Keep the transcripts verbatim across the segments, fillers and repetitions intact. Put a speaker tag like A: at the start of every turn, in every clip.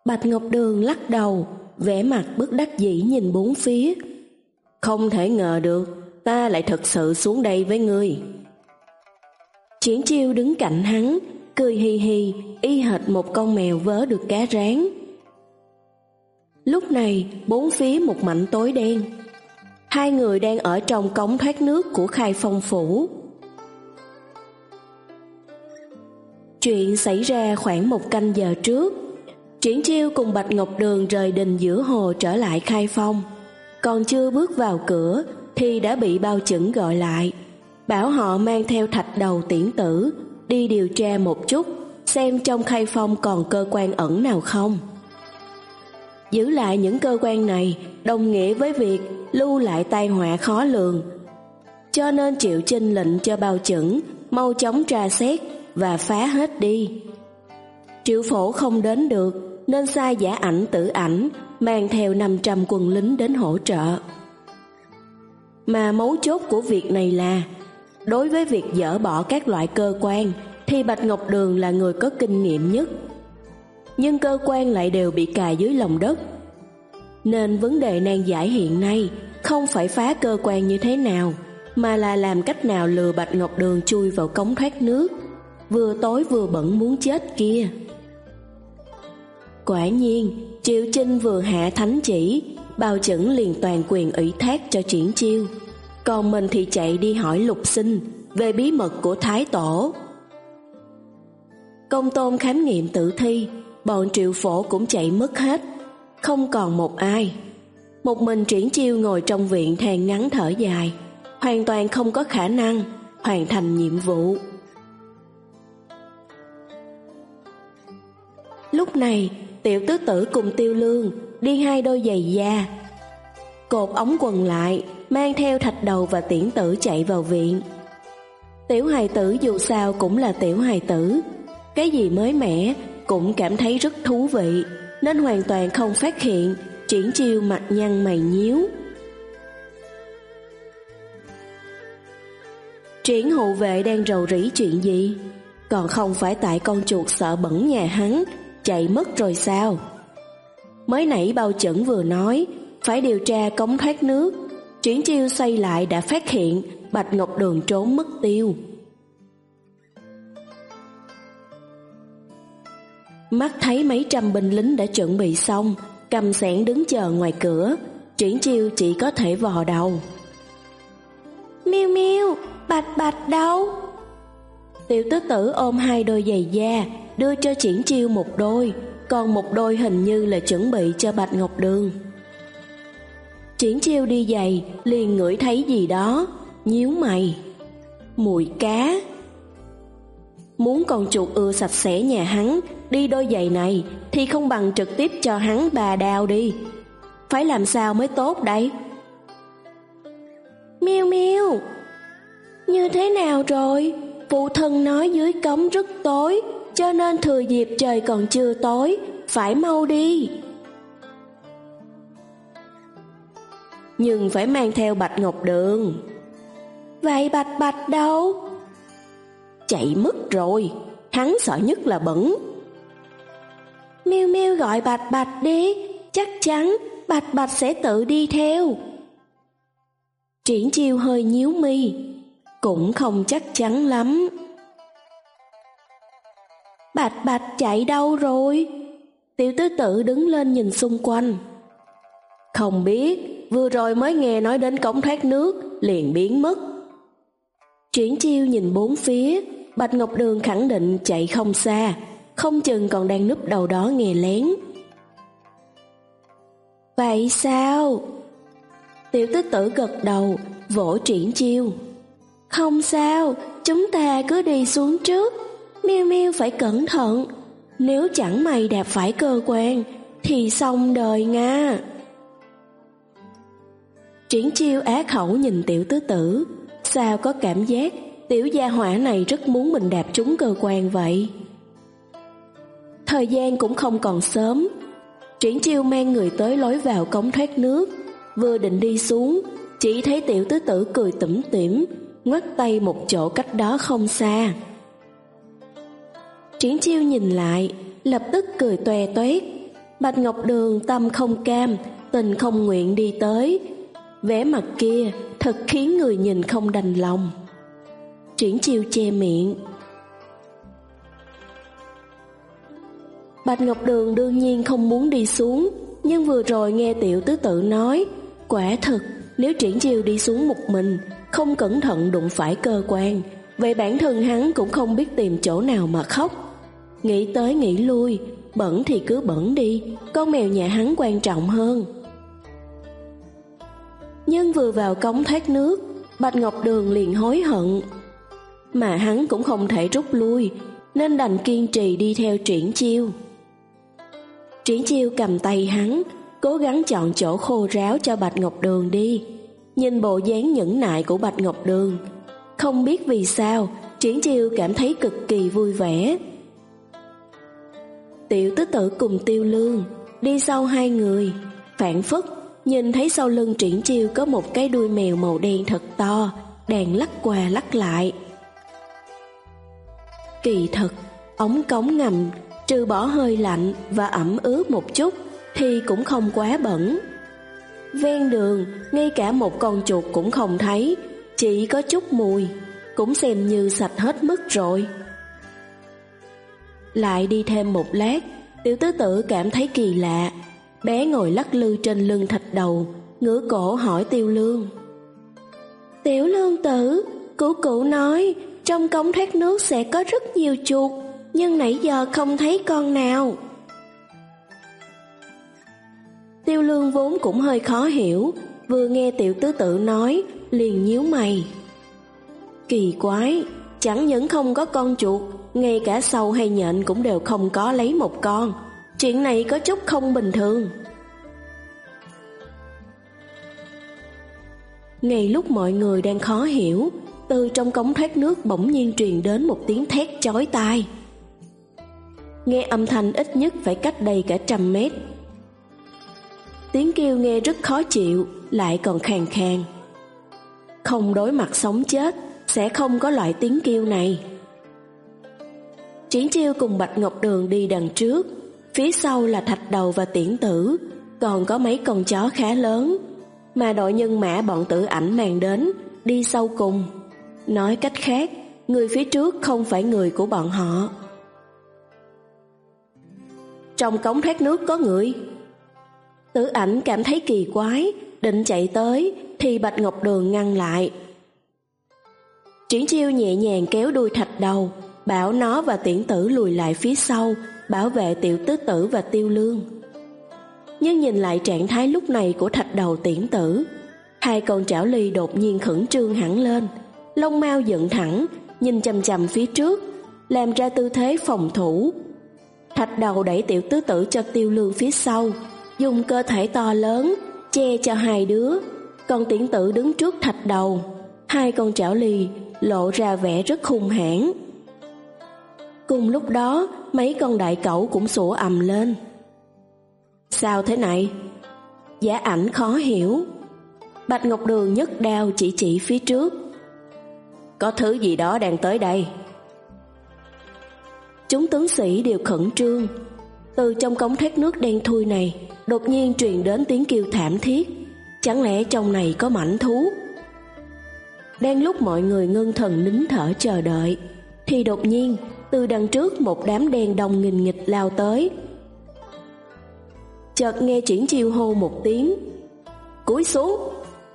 A: Bạch Ngọc Đường lắc đầu, vẻ mặt bất đắc dĩ nhìn bốn phía. Không thể ngờ được, ta lại thật sự xuống đây với ngươi. Triển Chiêu đứng cạnh hắn, cười hì hì, y hệt một con mèo vớ được cá rán. Lúc này, bốn phía một mảnh tối đen. Hai người đang ở trong cống thoát nước của Khai Phong phủ. Chuyện xảy ra khoảng một canh giờ trước. Triển Chiêu cùng Bạch Ngọc Đường rời đình giữa hồ trở lại Khai Phong. Còn chưa bước vào cửa thì đã bị Bao Chững gọi lại, bảo họ mang theo thạch đầu tiễn tử đi điều tra một chút, xem trong Khai Phong còn cơ quan ẩn nào không. Giữ lại những cơ quan này đồng nghĩa với việc lưu lại tai họa khó lường, cho nên Triệu Chinh lệnh cho Bao Chững mau chóng tra xét và phá hết đi. Triệu Phổ không đến được nên sai Giả Ảnh Tử Ảnh mang theo năm trăm quân lính đến hỗ trợ. Mà mấu chốt của việc này là, đối với việc dỡ bỏ các loại cơ quan thì Bạch Ngọc Đường là người có kinh nghiệm nhất. Nhưng cơ quan lại đều bị cài dưới lòng đất, nên vấn đề nan giải hiện nay không phải phá cơ quan như thế nào, mà là làm cách nào lừa Bạch Ngọc Đường chui vào cống thoát nước, vừa tối vừa bẩn muốn chết kia. Quả nhiên, Triệu Chinh vừa hạ thánh chỉ, Bao Chững liền toàn quyền ủy thác cho Triển Chiêu, còn mình thì chạy đi hỏi Lục Sinh về bí mật của Thái Tổ. Công tôn khám nghiệm tử thi, bọn Triệu Phổ cũng chạy mất hết, không còn một ai. Một mình Triển Chiêu ngồi trong viện than ngắn thở dài, hoàn toàn không có khả năng hoàn thành nhiệm vụ. Lúc này, Tiểu Tứ Tử cùng Tiêu Lương đi hai đôi giày da, cột ống quần lại, mang theo thạch đầu và tiễn tử chạy vào viện. Tiểu hài tử dù sao cũng là tiểu hài tử, cái gì mới mẻ cũng cảm thấy rất thú vị, nên hoàn toàn không phát hiện Triển Chiêu mặt nhăn mày nhíu. Triển hộ vệ đang rầu rĩ chuyện gì? Còn không phải tại con chuột sợ bẩn nhà hắn chạy mất rồi sao? Mới nãy Bao Chững vừa nói phải điều tra cống thoát nước, Triển Chiêu xoay lại đã phát hiện Bạch Ngọc Đường trốn mất tiêu. Mắt thấy mấy trăm binh lính đã chuẩn bị xong, cầm xẻng đứng chờ ngoài cửa, Triển Chiêu chỉ có thể vò đầu. Miêu miêu, Bạch Bạch đâu? Tiểu Tứ Tử ôm hai đôi giày da, đưa cho Triển Chiêu một đôi, còn một đôi hình như là chuẩn bị cho Bạch Ngọc Đường. Triển Chiêu đi giày, liền ngửi thấy gì đó, nhíu mày. Mùi cá. Muốn con chuột ưa sạch sẽ nhà hắn đi đôi giày này thì không bằng trực tiếp cho hắn bà đao đi. Phải làm sao mới tốt đây? Miêu miêu, như thế nào rồi? Phụ thân nói dưới cống rất tối, cho nên thừa dịp trời còn chưa tối, phải mau đi. Nhưng phải mang theo Bạch Ngọc Đường. Vậy Bạch Bạch đâu? Chạy mất rồi, hắn sợ nhất là bẩn. Miêu miêu gọi Bạch Bạch đi, chắc chắn Bạch Bạch sẽ tự đi theo. Triển Chiêu hơi nhíu mi, cũng không chắc chắn lắm. Bạch Bạch chạy đâu rồi? Tiểu Tứ Tử đứng lên nhìn xung quanh. Không biết, vừa rồi mới nghe nói đến cống thoát nước, liền biến mất. Triển Chiêu nhìn bốn phía, Bạch Ngọc Đường khẳng định chạy không xa, không chừng còn đang núp đầu đó nghe lén. Vậy sao? Tiểu Tứ Tử gật đầu, vỗ Triển Chiêu. Không sao, chúng ta cứ đi xuống trước. Miêu miêu phải cẩn thận, nếu chẳng may đạp phải cơ quan thì xong đời nga. Triển Chiêu á khẩu nhìn Tiểu Tứ Tử, sao có cảm giác tiểu gia hỏa này rất muốn mình đạp trúng cơ quan vậy. Thời gian cũng không còn sớm, Triển Chiêu mang người tới lối vào cống thoát nước, vừa định đi xuống, chỉ thấy Tiểu Tứ Tử cười tủm tỉm, ngoắc tay một chỗ cách đó không xa. Triển Chiêu nhìn lại, lập tức cười toe toét. Bạch Ngọc Đường tâm không cam, tình không nguyện đi tới. Vẻ mặt kia thật khiến người nhìn không đành lòng. Triển Chiêu che miệng. Bạch Ngọc Đường đương nhiên không muốn đi xuống, nhưng vừa rồi nghe Tiểu Tứ Tự nói, quả thực nếu Triển Chiêu đi xuống một mình, không cẩn thận đụng phải cơ quan, vậy bản thân hắn cũng không biết tìm chỗ nào mà khóc. Nghĩ tới nghĩ lui, bẩn thì cứ bẩn đi, con mèo nhà hắn quan trọng hơn. Nhưng vừa vào cống thoát nước, Bạch Ngọc Đường liền hối hận. Mà hắn cũng không thể rút lui, nên đành kiên trì đi theo Triển Chiêu. Triển Chiêu cầm tay hắn, cố gắng chọn chỗ khô ráo cho Bạch Ngọc Đường đi. Nhìn bộ dáng nhẫn nại của Bạch Ngọc Đường, không biết vì sao Triển Chiêu cảm thấy cực kỳ vui vẻ. Tiểu Tứ Tự cùng Tiêu Lương đi sau hai người, phảng phất nhìn thấy sau lưng Triển Chiêu có một cái đuôi mèo màu đen thật to, đang lắc qua lắc lại. Kỳ thực, ống cống ngầm trừ bỏ hơi lạnh và ẩm ướt một chút thì cũng không quá bẩn. Ven đường, ngay cả một con chuột cũng không thấy, chỉ có chút mùi, cũng xem như sạch hết mức rồi. Lại đi thêm một lát, Tiểu Tứ Tự cảm thấy kỳ lạ. Bé ngồi lắc lư trên lưng Thạch Đầu, ngửa cổ hỏi Tiêu Lương. Tiểu Lương tử, cụ cụ nói trong cống thoát nước sẽ có rất nhiều chuột, nhưng nãy giờ không thấy con nào. Tiêu Lương vốn cũng hơi khó hiểu, vừa nghe Tiểu Tứ Tự nói, liền nhíu mày. Kỳ quái, chẳng những không có con chuột, ngay cả sâu hay nhện cũng đều không có lấy một con. Chuyện này có chút không bình thường. Ngay lúc mọi người đang khó hiểu, từ trong cống thoát nước bỗng nhiên truyền đến một tiếng thét chói tai. Nghe âm thanh ít nhất phải cách đây cả trăm mét. Tiếng kêu nghe rất khó chịu, lại còn khàn khàn. Không đối mặt sống chết, sẽ không có loại tiếng kêu này. Triển Chiêu cùng Bạch Ngọc Đường đi đằng trước, phía sau là Thạch Đầu và Tiễn Tử, còn có mấy con chó khá lớn, mà đội nhân mã bọn Tử Ảnh mang đến, đi sau cùng. Nói cách khác, người phía trước không phải người của bọn họ. Trong cống thoát nước có người. Tử Ảnh cảm thấy kỳ quái, định chạy tới, thì Bạch Ngọc Đường ngăn lại. Triển Chiêu nhẹ nhàng kéo đuôi Thạch Đầu, bảo nó và Tiễn Tử lùi lại phía sau, bảo vệ Tiểu Tứ Tử và Tiêu Lương. Nhưng nhìn lại trạng thái lúc này của Thạch Đầu Tiễn Tử, hai con trảo ly đột nhiên khẩn trương hẳn lên, lông mao dựng thẳng, nhìn chằm chằm phía trước, làm ra tư thế phòng thủ. Thạch Đầu đẩy Tiểu Tứ Tử cho Tiêu Lương phía sau, dùng cơ thể to lớn che cho hai đứa, còn Tiễn Tử đứng trước Thạch Đầu, hai con trảo ly lộ ra vẻ rất hung hãn. Cùng lúc đó, mấy con đại cẩu cũng sủa ầm lên. Sao thế này? Giả Ảnh khó hiểu. Bạch Ngọc Đường nhấc đao chỉ chỉ phía trước. Có thứ gì đó đang tới đây. Chúng tướng sĩ đều khẩn trương. Từ trong cống thoát nước đen thui này đột nhiên truyền đến tiếng kêu thảm thiết. Chẳng lẽ trong này có mãnh thú? Đang lúc mọi người ngưng thần nín thở chờ đợi, thì đột nhiên từ đằng trước một đám đen đông nghìn nghịch lao tới. Chợt nghe Triển Chiêu hô một tiếng, cúi xuống.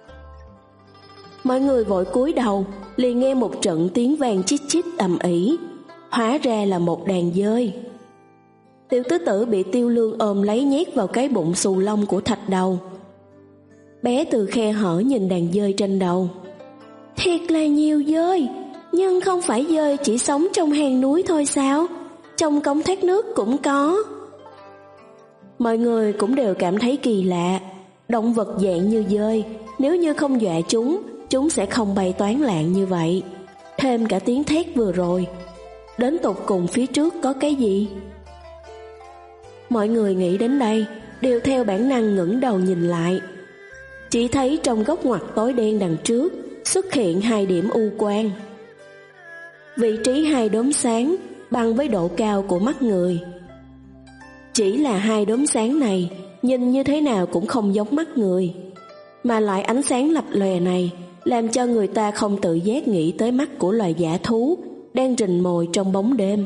A: Mọi người vội cúi đầu, liền nghe một trận tiếng vang chít chít ầm ĩ, hóa ra là một đàn dơi. Tiểu Tứ Tử bị Tiêu Lương ôm lấy nhét vào cái bụng xù lông của Thạch Đầu. Bé từ khe hở nhìn đàn dơi trên đầu. Thiệt là nhiều dơi, nhưng không phải dơi chỉ sống trong hang núi thôi sao? Trong cống thoát nước cũng có. Mọi người cũng đều cảm thấy kỳ lạ. Động vật dạng như dơi, nếu như không dọa chúng, chúng sẽ không bay toán loạn như vậy. Thêm cả tiếng thét vừa rồi, đến tột cùng phía trước có cái gì? Mọi người nghĩ đến đây, đều theo bản năng ngẩng đầu nhìn lại. Chỉ thấy trong góc ngoặt tối đen đằng trước xuất hiện hai điểm u quang. Vị trí hai đốm sáng bằng với độ cao của mắt người. Chỉ là hai đốm sáng này nhìn như thế nào cũng không giống mắt người, mà loại ánh sáng lập lòe này làm cho người ta không tự giác nghĩ tới mắt của loài dã thú đang rình mồi trong bóng đêm.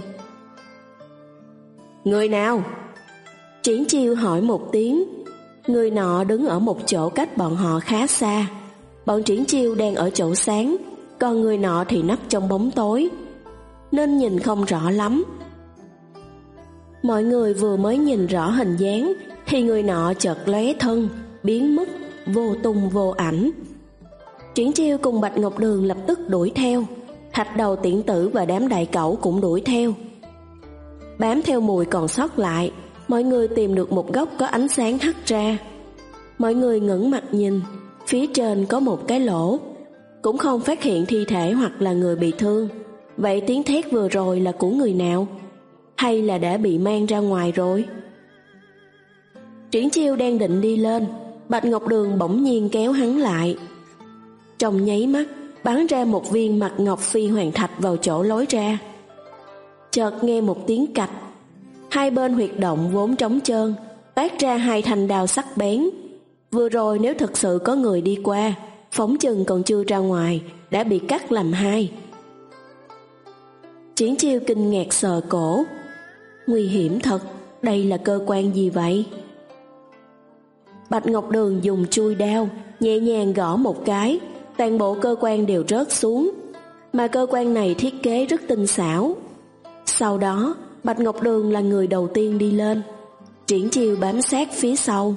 A: Người nào? Triển Chiêu hỏi một tiếng. Người nọ đứng ở một chỗ cách bọn họ khá xa. Bọn Triển Chiêu đang ở chỗ sáng, còn người nọ thì nấp trong bóng tối, nên nhìn không rõ lắm. Mọi người vừa mới nhìn rõ hình dáng thì người nọ chợt lóe thân, biến mất, vô tung vô ảnh. Triển Chiêu cùng Bạch Ngọc Đường lập tức đuổi theo, Thạch Đầu Tiễn Tử và đám đại cẩu cũng đuổi theo. Bám theo mùi còn sót lại, mọi người tìm được một góc có ánh sáng hắt ra. Mọi người ngẩng mặt nhìn, phía trên có một cái lỗ, cũng không phát hiện thi thể hoặc là người bị thương. Vậy tiếng thét vừa rồi là của người nào? Hay là đã bị mang ra ngoài rồi? Triển Chiêu đang định đi lên, Bạch Ngọc Đường bỗng nhiên kéo hắn lại. Trong nháy mắt bắn ra một viên mặt ngọc phi hoàng thạch vào chỗ lối ra. Chợt nghe một tiếng cạch, hai bên huyệt động vốn trống trơn toát ra hai thanh đao sắc bén. Vừa rồi nếu thật sự có người đi qua, phóng chừng còn chưa ra ngoài đã bị cắt làm hai. Triển Chiêu kinh ngạc sờ cổ. Nguy hiểm thật, đây là cơ quan gì vậy? Bạch Ngọc Đường dùng chui đao nhẹ nhàng gõ một cái, toàn bộ cơ quan đều rớt xuống. Mà cơ quan này thiết kế rất tinh xảo. Sau đó Bạch Ngọc Đường là người đầu tiên đi lên, Triển Chiêu bám sát phía sau.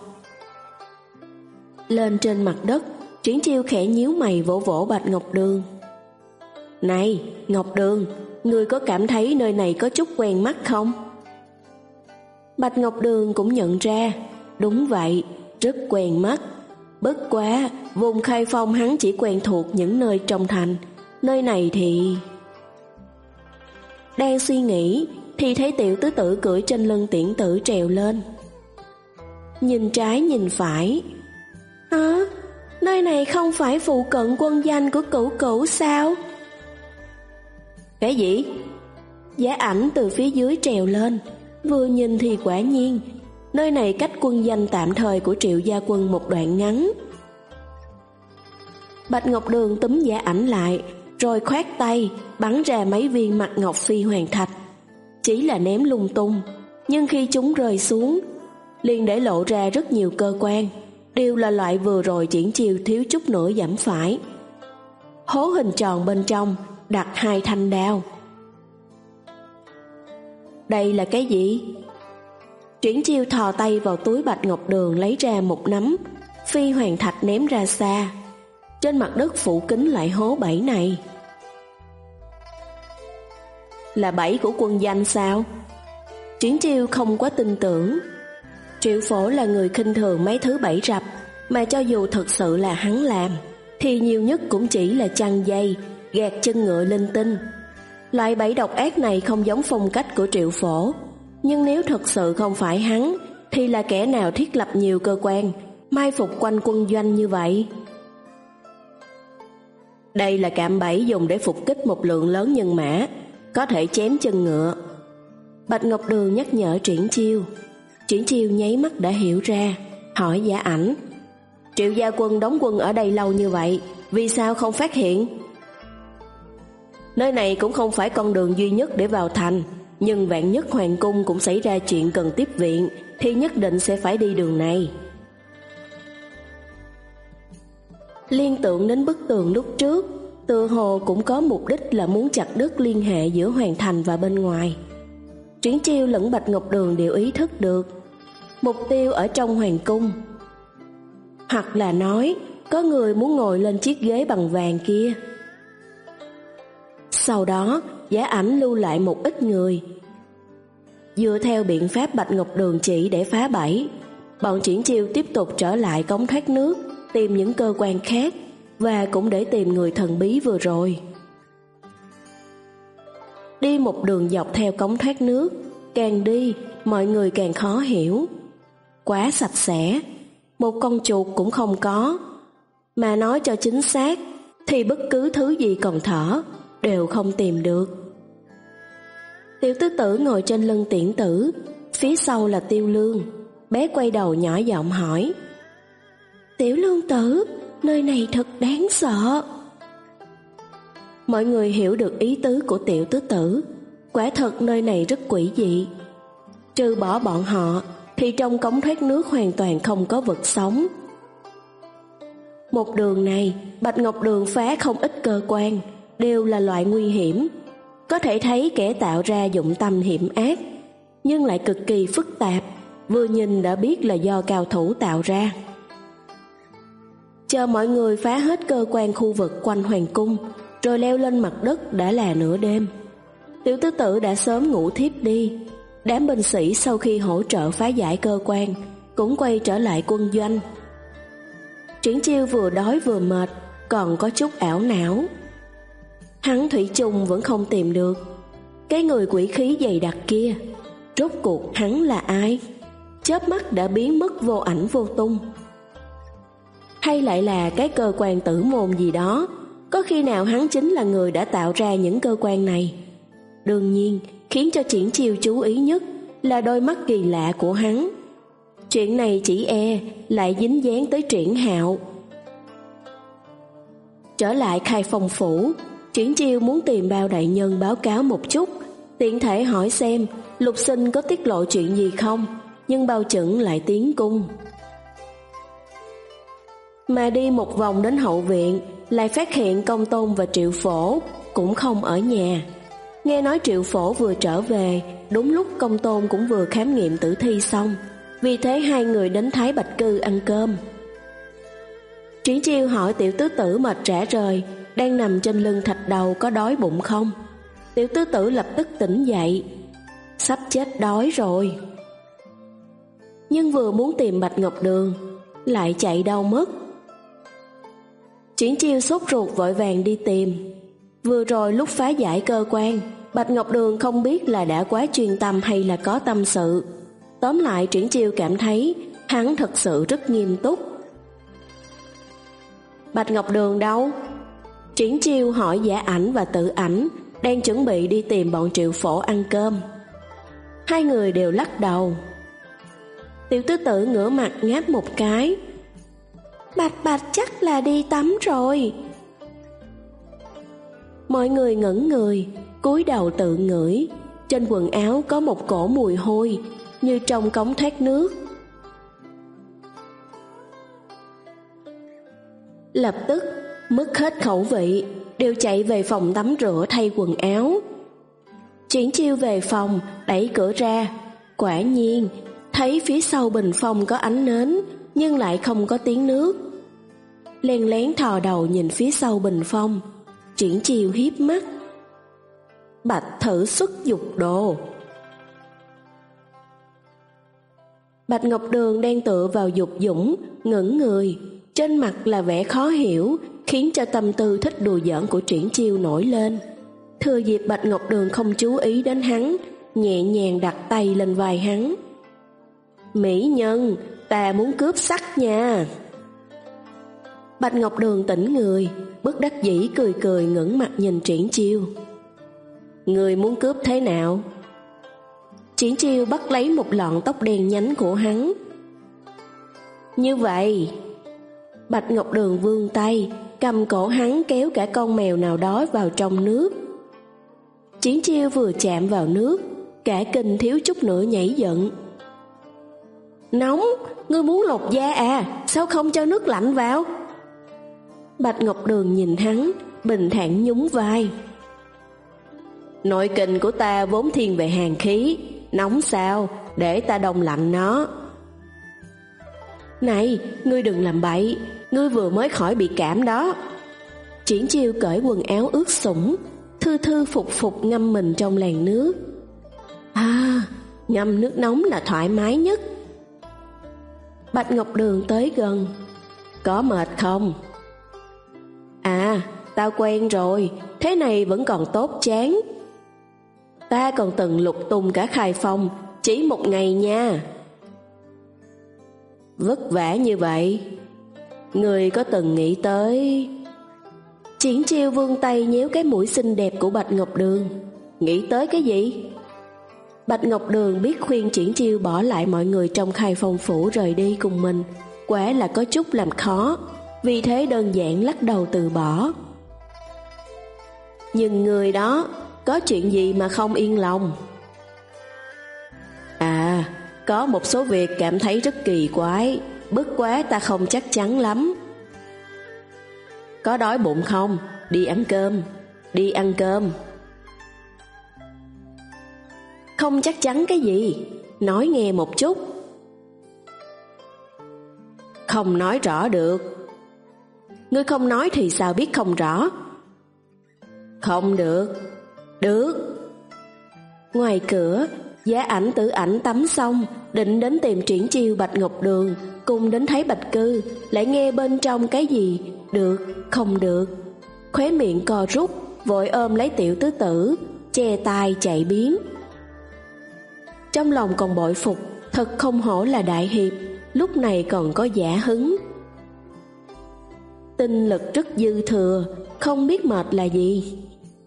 A: Lên trên mặt đất, Triển Chiêu khẽ nhíu mày vỗ vỗ Bạch Ngọc Đường. Này Ngọc Đường, ngươi có cảm thấy nơi này có chút quen mắt không? Bạch Ngọc Đường cũng nhận ra, đúng vậy, rất quen mắt. Bất quá, vùng Khai Phong hắn chỉ quen thuộc những nơi trong thành, nơi này thì... Đang suy nghĩ thì thấy Tiểu Tứ Tử cưỡi trên lưng Tiễn Tử trèo lên. Nhìn trái nhìn phải. Hả? Nơi này không phải phụ cận quân danh của Cửu Cửu sao? Cái gì? Giá Ảnh từ phía dưới trèo lên, vừa nhìn thì quả nhiên nơi này cách quân danh tạm thời của Triệu gia quân một đoạn ngắn. Bạch Ngọc Đường túm Giá Ảnh lại, rồi khoát tay bắn ra mấy viên mặt ngọc phi hoàng thạch. Chỉ là ném lung tung, nhưng khi chúng rơi xuống liền để lộ ra rất nhiều cơ quan, đều là loại vừa rồi Triển Chiêu thiếu chút nữa giảm phải. Hố hình tròn bên trong đặt hai thanh đao. Đây là cái gì? Triển Chiêu thò tay vào túi Bạch Ngọc Đường lấy ra một nắm phi hoàng thạch ném ra xa. Trên mặt đất phủ kín lại hố bẫy này. Là bẫy của quân danh sao? Triển Chiêu không quá tin tưởng. Triệu Phổ là người khinh thường mấy thứ bẫy rập, mà cho dù thật sự là hắn làm thì nhiều nhất cũng chỉ là chăn dây, gạt chân ngựa linh tinh. Loại bẫy độc ác này không giống phong cách của Triệu Phổ, nhưng nếu thật sự không phải hắn thì là kẻ nào thiết lập nhiều cơ quan mai phục quanh quân doanh như vậy? Đây là cạm bẫy dùng để phục kích một lượng lớn nhân mã, có thể chém chân ngựa. Bạch Ngọc Đường nhắc nhở Triển Chiêu. Triển Chiêu nháy mắt đã hiểu ra, hỏi Giá Ảnh. Triệu gia quân đóng quân ở đây lâu như vậy, vì sao không phát hiện? Nơi này cũng không phải con đường duy nhất để vào thành, nhưng vạn nhất hoàng cung cũng xảy ra chuyện cần tiếp viện thì nhất định sẽ phải đi đường này. Liên tưởng đến bức tường lúc trước, tựa hồ cũng có mục đích là muốn chặt đứt liên hệ giữa hoàng thành và bên ngoài. Triển Chiêu lẫn Bạch Ngọc Đường đều ý thức được mục tiêu ở trong hoàng cung, hoặc là nói có người muốn ngồi lên chiếc ghế bằng vàng kia. Sau đó Giá Ảnh lưu lại một ít người. Dựa theo biện pháp Bạch Ngọc Đường chỉ để phá bẫy, bọn Triển Chiêu tiếp tục trở lại cống thoát nước, tìm những cơ quan khác, và cũng để tìm người thần bí vừa rồi. Đi một đường dọc theo cống thoát nước, càng đi mọi người càng khó hiểu. Quá sạch sẽ, một con chuột cũng không có. Mà nói cho chính xác thì bất cứ thứ gì còn thở đều không tìm được. Tiểu Tứ Tử ngồi trên lưng Tiễn Tử, Phía sau là Tiêu Lương. Bé quay đầu nhỏ giọng hỏi: Tiểu Lương tử, nơi này thật đáng sợ. Mọi người hiểu được ý tứ của Tiểu Tứ Tử. Quả thật nơi này rất quỷ dị. Trừ bỏ bọn họ thì trong cống thoát nước hoàn toàn không có vật sống. Một đường này Bạch Ngọc Đường phá không ít cơ quan, đều là loại nguy hiểm. Có thể thấy kẻ tạo ra dụng tâm hiểm ác, nhưng lại cực kỳ phức tạp, vừa nhìn đã biết là do cao thủ tạo ra. Chờ mọi người phá hết cơ quan khu vực quanh hoàng cung, rồi leo lên mặt đất đã là nửa đêm. Tiểu Tứ Tử đã sớm ngủ thiếp đi. Đám binh sĩ sau khi hỗ trợ phá giải cơ quan cũng quay trở lại quân doanh. Triển Chiêu vừa đói vừa mệt, còn có chút ảo não. Hắn thủy chung vẫn không tìm được cái người quỷ khí dày đặc kia. Rốt cuộc hắn là ai? Chớp mắt đã biến mất vô ảnh vô tung. Hay lại là cái cơ quan tử môn gì đó? Có khi nào hắn chính là người đã tạo ra những cơ quan này? Đương nhiên, khiến cho Triển Chiêu chú ý nhất là đôi mắt kỳ lạ của hắn. Chuyện này chỉ e lại dính dáng tới Triển Hạo. Trở lại Khai Phong phủ, Triển Chiêu muốn tìm Bao đại nhân báo cáo một chút, tiện thể hỏi xem Lục Sinh có tiết lộ chuyện gì không, nhưng Bao Chẩn lại tiến cung. Mà đi một vòng đến hậu viện, lại phát hiện Công Tôn và Triệu Phổ cũng không ở nhà. Nghe nói Triệu Phổ vừa trở về, đúng lúc Công Tôn cũng vừa khám nghiệm tử thi xong, vì thế hai người đến Thái Bạch Cư ăn cơm. Triển Chiêu hỏi Tiểu Tứ Tử mệt rã rời, đang nằm trên lưng thạch đầu có đói bụng không? Tiểu Tứ Tử lập tức tỉnh dậy. Sắp chết đói rồi. Nhưng vừa muốn tìm Bạch Ngọc Đường, lại chạy đâu mất. Triển Chiêu sốt ruột vội vàng đi tìm. Vừa rồi lúc phá giải cơ quan, Bạch Ngọc Đường không biết là đã quá chuyên tâm hay là có tâm sự. Tóm lại Triển Chiêu cảm thấy hắn thật sự rất nghiêm túc. Bạch Ngọc Đường đâu? Triển Chiêu hỏi Giả Ảnh và Tự Ảnh, đang chuẩn bị đi tìm bọn Triệu Phổ ăn cơm. Hai người đều lắc đầu. Tiểu Tứ Tử ngửa mặt ngáp một cái. Bạch Bạch chắc là đi tắm rồi. Mọi người ngẩn người, cúi đầu tự ngửi. Trên quần áo có một cổ mùi hôi, như trong cống thoát nước. Lập tức mất hết khẩu vị, đều chạy về phòng tắm rửa thay quần áo. Triển Chiêu về phòng, đẩy cửa ra. Quả nhiên thấy phía sau bình phong có ánh nến, nhưng lại không có tiếng nước. Len lén thò đầu nhìn phía sau bình phong. Triển Chiêu hiếp mắt. Bạch thử xuất dục đồ. Bạch Ngọc Đường đang tựa vào dục dũng, ngẩng người, trên mặt là vẻ khó hiểu, khiến cho tâm tư thích đùa giỡn của Triển Chiêu nổi lên. Thừa dịp Bạch Ngọc Đường không chú ý đến hắn, nhẹ nhàng đặt tay lên vai hắn. Mỹ nhân, ta muốn cướp sắc nha. Bạch Ngọc Đường tỉnh người, bất đắc dĩ cười cười ngẩng mặt nhìn Triển Chiêu. Người muốn cướp thế nào? Triển Chiêu bắt lấy một lọn tóc đen nhánh của hắn. Như vậy. Bạch Ngọc Đường vươn tay, cầm cổ hắn kéo cả con mèo nào đó vào trong nước. Triển Chiêu vừa chạm vào nước, cả kinh thiếu chút nữa nhảy giận. Nóng, ngươi muốn lột da à, sao không cho nước lạnh vào? Bạch Ngọc Đường nhìn hắn, bình thản nhún vai. Nội kình của ta vốn thiên về hàn khí, nóng sao, để ta đông lạnh nó. Này, ngươi đừng làm bậy, ngươi vừa mới khỏi bị cảm đó. Triển Chiêu cởi quần áo ướt sũng, thư thư phục phục ngâm mình trong làn nước. À, ngâm nước nóng là thoải mái nhất. Bạch Ngọc Đường tới gần. Có mệt không? À, tao quen rồi, thế này vẫn còn tốt chán. Ta còn từng lục tung cả Khai Phong, chỉ một ngày nha. Vất vả như vậy, người có từng nghĩ tới... Triển Chiêu vươn tay nhéo cái mũi xinh đẹp của Bạch Ngọc Đường. Nghĩ tới cái gì? Bạch Ngọc Đường biết khuyên Triển Chiêu bỏ lại mọi người trong Khai Phong phủ rời đi cùng mình quả là có chút làm khó, vì thế đơn giản lắc đầu từ bỏ. Nhưng người đó có chuyện gì mà không yên lòng? À, có một số việc cảm thấy rất kỳ quái, bất quá ta không chắc chắn lắm. Có đói bụng không? Đi ăn cơm. Đi ăn cơm. Không chắc chắn cái gì? Nói nghe một chút. Không nói rõ được. Ngươi không nói thì sao biết không rõ? Không được. Được. Ngoài cửa, Giá Ảnh Tử Ảnh tắm xong, định đến tìm Triển Chiêu Bạch Ngọc Đường, cùng đến thấy Bạch Cư, lại nghe bên trong cái gì được, không được. Khóe miệng co rút, vội ôm lấy Tiểu Tứ Tử, che tai chạy biến. Trong lòng còn bội phục, thật không hổ là đại hiệp, lúc này còn có giả hứng. Tinh lực rất dư thừa, không biết mệt là gì.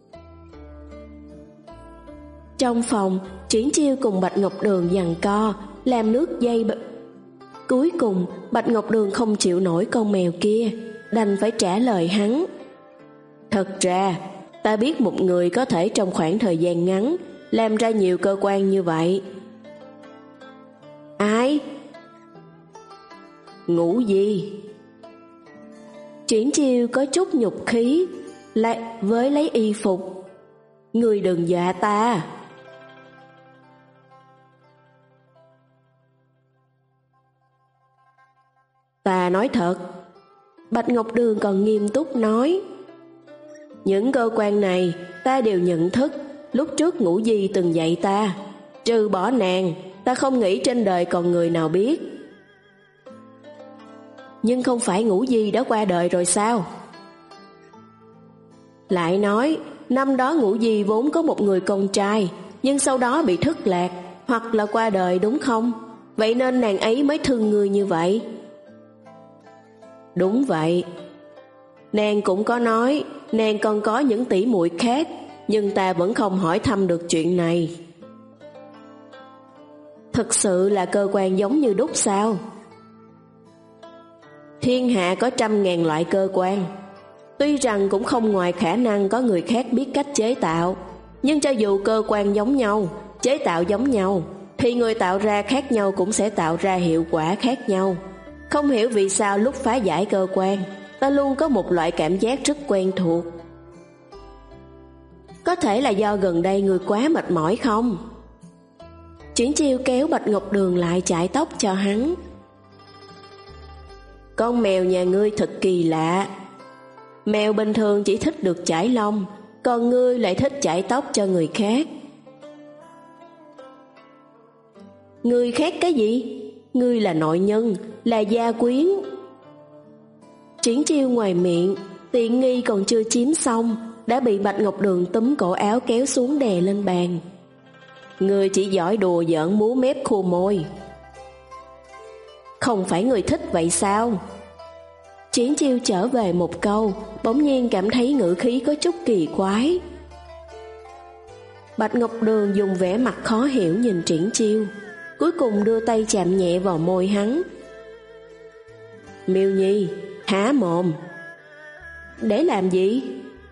A: Trong phòng, Triển Chiêu cùng Bạch Ngọc Đường giằng co, làm nước dây b... Cuối cùng, Bạch Ngọc Đường không chịu nổi con mèo kia, đành phải trả lời hắn. Thật ra, ta biết một người có thể trong khoảng thời gian ngắn làm ra nhiều cơ quan như vậy. Ai? Ngũ Di. Triển Chiêu có chút nhục khí, lại với lấy y phục. Ngươi đừng dọa ta. Ta nói thật. Bạch Ngọc Đường còn nghiêm túc nói. Những cơ quan này ta đều nhận thức, lúc trước Ngũ Di từng dạy ta. Trừ bỏ nàng, ta không nghĩ trên đời còn người nào biết. Nhưng không phải Ngũ Di đã qua đời rồi sao? Lại nói, năm đó Ngũ Di vốn có một người con trai, nhưng sau đó bị thất lạc, hoặc là qua đời đúng không? Vậy nên nàng ấy mới thương người như vậy. Đúng vậy. Nàng cũng có nói, nàng còn có những tỷ muội khác, nhưng ta vẫn không hỏi thăm được chuyện này. Thực sự là cơ quan giống như đúc sao? Thiên hạ có trăm ngàn loại cơ quan, tuy rằng cũng không ngoài khả năng có người khác biết cách chế tạo, nhưng cho dù cơ quan giống nhau, chế tạo giống nhau, thì người tạo ra khác nhau cũng sẽ tạo ra hiệu quả khác nhau. Không hiểu vì sao lúc phá giải cơ quan, ta luôn có một loại cảm giác rất quen thuộc. Có thể là do gần đây người quá mệt mỏi không? Triển Chiêu kéo Bạch Ngọc Đường lại chải tóc cho hắn. Con mèo nhà ngươi thật kỳ lạ. Mèo bình thường chỉ thích được chải lông, còn ngươi lại thích chải tóc cho người khác. Ngươi khác cái gì? Ngươi là nội nhân, là gia quyến. Triển Chiêu ngoài miệng, tiện nghi còn chưa chiếm xong, đã bị Bạch Ngọc Đường túm cổ áo kéo xuống đè lên bàn. Ngươi chỉ giỏi đùa giỡn múa mép khô môi. Không phải người thích vậy sao? Triển Chiêu trở về một câu, bỗng nhiên cảm thấy ngữ khí có chút kỳ quái. Bạch Ngọc Đường dùng vẻ mặt khó hiểu nhìn Triển Chiêu, cuối cùng đưa tay chạm nhẹ vào môi hắn. Miêu Nhi, há mồm. Để làm gì?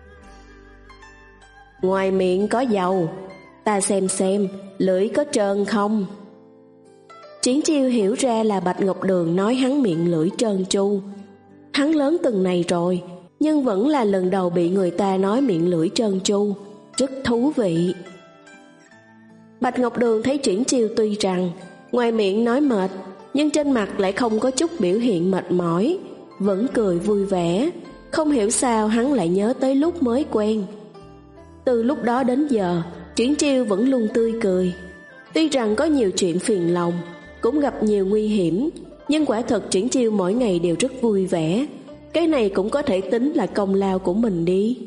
A: Ngoài miệng có dầu, ta xem xem, lưỡi có trơn không? Triển Chiêu hiểu ra là Bạch Ngọc Đường nói hắn miệng lưỡi trơn tru. Hắn lớn từng này rồi, nhưng vẫn là lần đầu bị người ta nói miệng lưỡi trơn tru, rất thú vị. Bạch Ngọc Đường thấy Triển Chiêu tuy rằng ngoài miệng nói mệt, nhưng trên mặt lại không có chút biểu hiện mệt mỏi, vẫn cười vui vẻ. Không hiểu sao hắn lại nhớ tới lúc mới quen. Từ lúc đó đến giờ, Triển Chiêu vẫn luôn tươi cười. Tuy rằng có nhiều chuyện phiền lòng, cũng gặp nhiều nguy hiểm, nhưng quả thật Triển Chiêu mỗi ngày đều rất vui vẻ. Cái này cũng có thể tính là công lao của mình đi.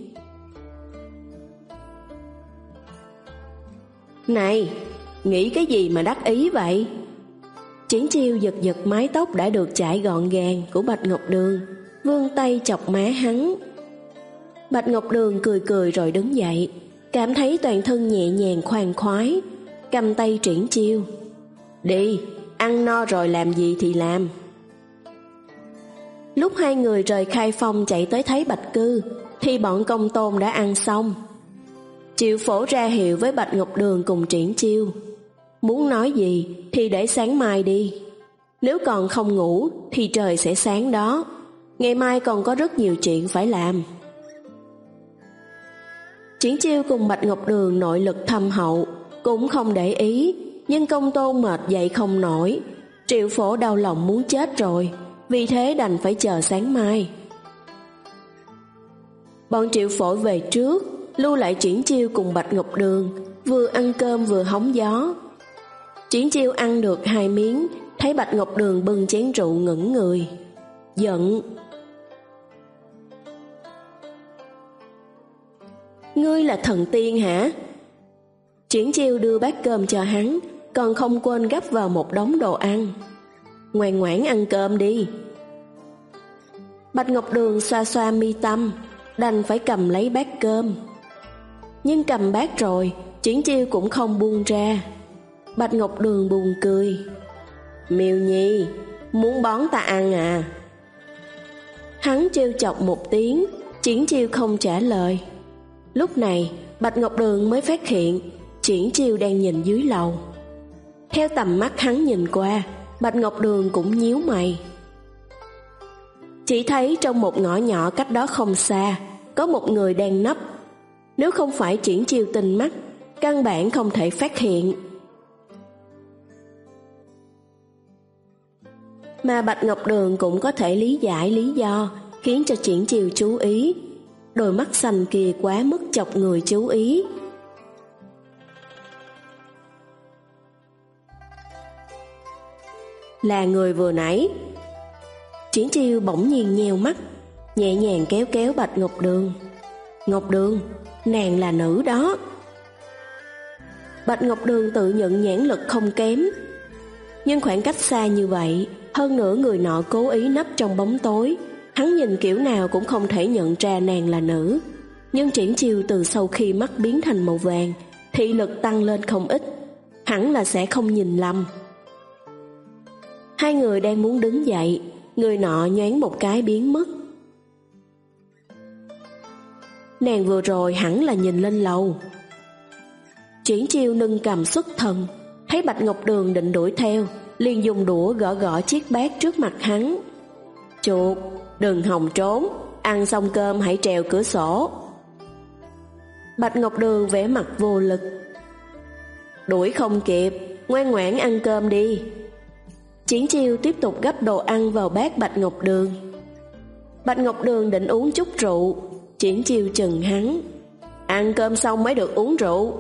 A: Này, nghĩ cái gì mà đắc ý vậy? Triển Chiêu giật giật mái tóc đã được chải gọn gàng của Bạch Ngọc Đường, vươn tay chọc má hắn. Bạch Ngọc Đường cười cười rồi đứng dậy, cảm thấy toàn thân nhẹ nhàng khoan khoái. cầm tay Triển Chiêu. Đi, ăn no rồi làm gì thì làm. Lúc hai người rời Khai Phong chạy tới thấy Bạch Cư, thì bọn Công Tôn đã ăn xong. Triệu Phổ ra hiệu với Bạch Ngọc Đường cùng Triển Chiêu. Muốn nói gì thì để sáng mai đi. Nếu còn không ngủ thì trời sẽ sáng đó. Ngày mai còn có rất nhiều chuyện phải làm. Triển Chiêu cùng Bạch Ngọc Đường nội lực thâm hậu, cũng không để ý, nhưng Công Tôn mệt dậy không nổi. Triệu Phổ đau lòng muốn chết rồi, vì thế đành phải chờ sáng mai. Bọn Triệu Phổ về trước, lưu lại Triển Chiêu cùng Bạch Ngọc Đường, vừa ăn cơm vừa hóng gió. Triển Chiêu ăn được hai miếng, thấy Bạch Ngọc Đường bưng chén rượu ngẩn người. Giận. Ngươi là thần tiên hả? Triển Chiêu đưa bát cơm cho hắn, còn không quên gắp vào một đống đồ ăn. Ngoan ngoãn ăn cơm đi. Bạch Ngọc Đường xoa xoa mi tâm, đành phải cầm lấy bát cơm. Nhưng cầm bát rồi, Triển Chiêu cũng không buông ra. Bạch Ngọc Đường buồn cười. Miêu Nhi, muốn bón ta ăn à? Hắn trêu chọc một tiếng, Triển Chiêu không trả lời. Lúc này, Bạch Ngọc Đường mới phát hiện Triển Chiêu đang nhìn dưới lầu. Theo tầm mắt hắn nhìn qua, Bạch Ngọc Đường cũng nhíu mày. Chỉ thấy trong một ngõ nhỏ cách đó không xa, có một người đang nấp. Nếu không phải Triển Chiêu tinh mắt, căn bản không thể phát hiện. Mà Bạch Ngọc Đường cũng có thể lý giải lý do khiến cho Triển Chiêu chú ý. Đôi mắt xanh kia quá mức chọc người chú ý. Là người vừa nãy. Triển Chiêu bỗng nhiên nheo mắt, nhẹ nhàng kéo kéo Bạch Ngọc Đường. Ngọc Đường, nàng là nữ đó. Bạch Ngọc Đường tự nhận nhãn lực không kém, nhưng khoảng cách xa như vậy, hơn nữa người nọ cố ý nấp trong bóng tối, hắn nhìn kiểu nào cũng không thể nhận ra nàng là nữ. Nhưng Triển Chiêu từ sau khi mắt biến thành màu vàng, thị lực tăng lên không ít, hẳn là sẽ không nhìn lầm. Hai người đang muốn đứng dậy, người nọ nhoáng một cái biến mất. Nàng vừa rồi hẳn là nhìn lên lầu. Triển Chiêu nâng cầm xuất thần, thấy Bạch Ngọc Đường định đuổi theo, liền dùng đũa gõ gõ chiếc bát trước mặt hắn. Chuột, đừng hòng trốn, ăn xong cơm hãy trèo cửa sổ. Bạch Ngọc Đường vẻ mặt vô lực. Đuổi không kịp, ngoan ngoãn ăn cơm đi. Triển Chiêu tiếp tục gắp đồ ăn vào bát Bạch Ngọc Đường. Bạch Ngọc Đường định uống chút rượu, Triển Chiêu chừng hắn. Ăn cơm xong mới được uống rượu.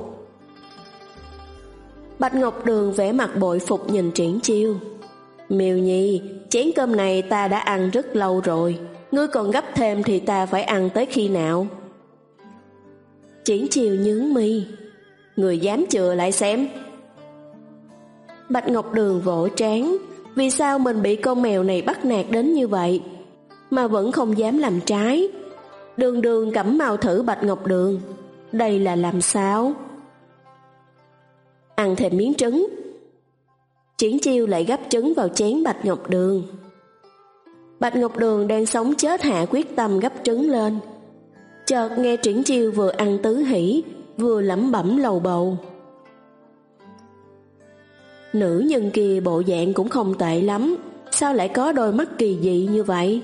A: Bạch Ngọc Đường vẻ mặt bội phục nhìn Triển Chiêu. Miêu Nhi, chén cơm này ta đã ăn rất lâu rồi, ngươi còn gấp thêm thì ta phải ăn tới khi nào? Triển Chiêu nhướng mi. Người dám chừa lại xem. Bạch Ngọc Đường vỗ trán. Vì sao mình bị con mèo này bắt nạt đến như vậy mà vẫn không dám làm trái? Đường Đường cẩm mau thử Bạch Ngọc Đường, đây là làm sao? Ăn thêm miếng trứng. Triển Chiêu lại gắp trứng vào chén Bạch Ngọc Đường. Bạch Ngọc Đường đang sống chết hạ quyết tâm gắp trứng lên. Chợt nghe Triển Chiêu vừa ăn tứ hỉ, vừa lẩm bẩm lầu bầu. Nữ nhân kia bộ dạng cũng không tệ lắm, sao lại có đôi mắt kỳ dị như vậy?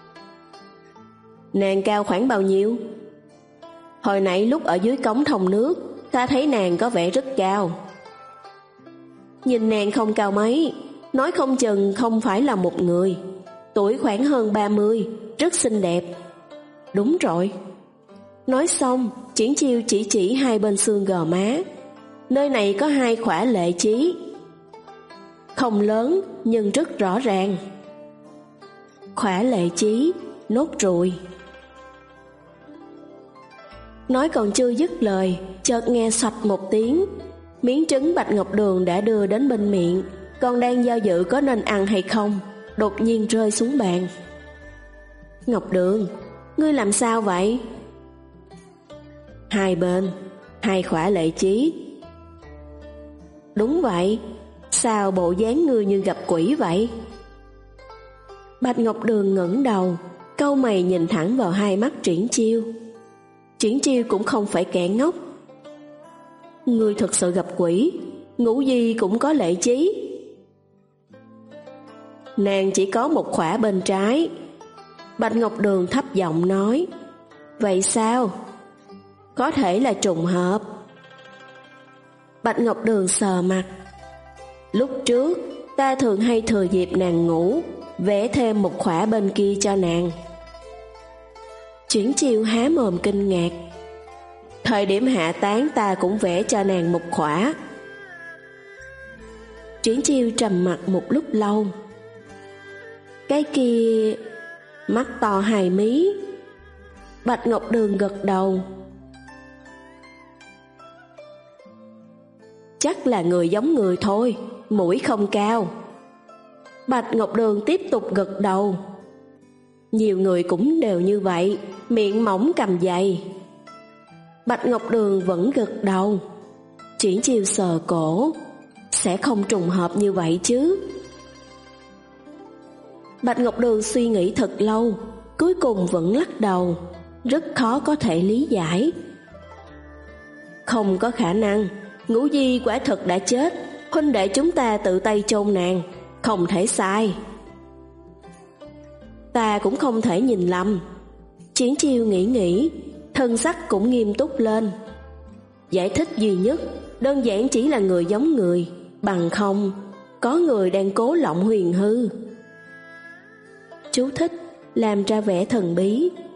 A: Nàng cao khoảng bao nhiêu? Hồi nãy lúc ở dưới cống thông nước, ta thấy nàng có vẻ rất cao. Nhìn nàng không cao mấy, nói không chừng không phải là một người. Tuổi khoảng hơn ba mươi, rất xinh đẹp. Đúng rồi. Nói xong, Triển Chiêu chỉ chỉ hai bên xương gò má. Nơi này có hai khỏa lệ chí. Không lớn, nhưng rất rõ ràng. Khỏa lệ chí, nốt ruồi. Nói còn chưa dứt lời, chợt nghe xoạch một tiếng. Miếng trứng Bạch Ngọc Đường đã đưa đến bên miệng, còn đang do dự có nên ăn hay không, đột nhiên rơi xuống bàn. Ngọc Đường, ngươi làm sao vậy? Hai bên, hai khỏa lệ chí. Đúng vậy, sao bộ dáng ngươi như gặp quỷ vậy? Bạch Ngọc Đường ngẩng đầu, cau mày nhìn thẳng vào hai mắt Triển Chiêu. Triển Chiêu cũng không phải kẻ ngốc. Ngươi thật sự gặp quỷ, Ngũ Di cũng có lệ chí. Nàng chỉ có một khỏa bên trái. Bạch Ngọc Đường thấp giọng nói. Vậy sao? Có thể là trùng hợp. Bạch Ngọc Đường sờ mặt. Lúc trước ta thường hay thừa dịp nàng ngủ, vẽ thêm một khỏa bên kia cho nàng. Triển Chiêu há mồm kinh ngạc. Thời điểm hạ tán ta cũng vẽ cho nàng một khỏa. Triển Chiêu trầm mặt một lúc lâu. Cái kia... Mắt to hài mí. Bạch Ngọc Đường gật đầu. Chắc là người giống người thôi, mũi không cao. Bạch Ngọc Đường tiếp tục gật đầu. Nhiều người cũng đều như vậy, miệng mỏng cầm dày. Bạch Ngọc Đường vẫn gật đầu. Triển Chiêu sờ cổ. Sẽ không trùng hợp như vậy chứ? Bạch Ngọc Đường suy nghĩ thật lâu, cuối cùng vẫn lắc đầu. Rất khó có thể lý giải. Không có khả năng, Ngũ Di quả thật đã chết, huynh đệ chúng ta tự tay chôn nàng, không thể sai. Ta cũng không thể nhìn lầm. Triển Chiêu nghĩ nghĩ, thân sắc cũng nghiêm túc lên. Giải thích duy nhất, đơn giản chỉ là người giống người, bằng không, có người đang cố lộng huyền hư. Chú thích, làm ra vẻ thần bí.